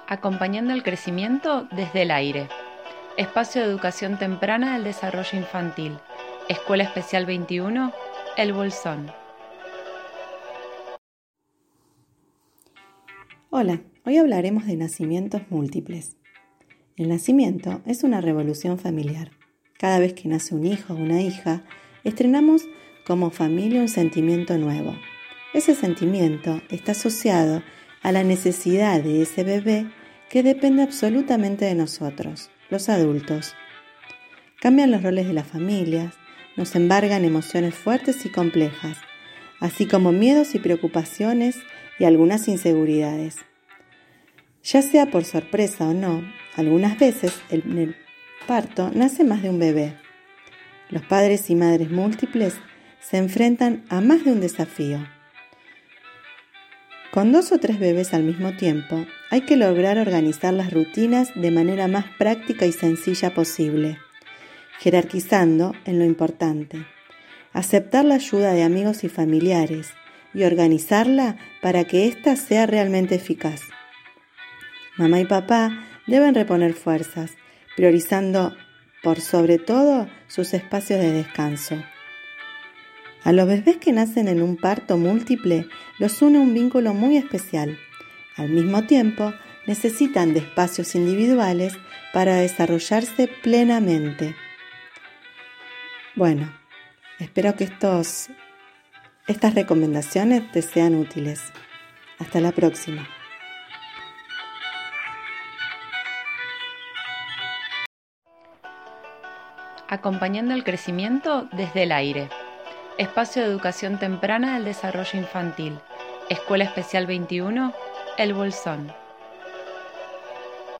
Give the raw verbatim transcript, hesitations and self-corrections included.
Acompañando el crecimiento desde el aire. Espacio de educación temprana del desarrollo infantil. Escuela Especial veintiuno, El Bolsón. Hola, hoy hablaremos de nacimientos múltiples. El nacimiento es una revolución familiar. Cada vez que nace un hijo o una hija, estrenamos como familia un sentimiento nuevo. Ese sentimiento está asociado a la necesidad de ese bebé que depende absolutamente de nosotros, los adultos. Cambian los roles de las familias, nos embargan emociones fuertes y complejas, así como miedos y preocupaciones y algunas inseguridades. Ya sea por sorpresa o no, algunas veces en el parto nace más de un bebé. Los padres y madres múltiples se enfrentan a más de un desafío. Con dos o tres bebés al mismo tiempo, hay que lograr organizar las rutinas de manera más práctica y sencilla posible, jerarquizando en lo importante, aceptar la ayuda de amigos y familiares y organizarla para que ésta sea realmente eficaz. Mamá y papá deben reponer fuerzas, priorizando por sobre todo sus espacios de descanso. A los bebés que nacen en un parto múltiple los une un vínculo muy especial. Al mismo tiempo, necesitan de espacios individuales para desarrollarse plenamente. Bueno, espero que estos, estas recomendaciones te sean útiles. Hasta la próxima. Acompañando el crecimiento desde el aire. Espacio de educación temprana del desarrollo infantil. Escuela Especial veintiuno, El Bolsón.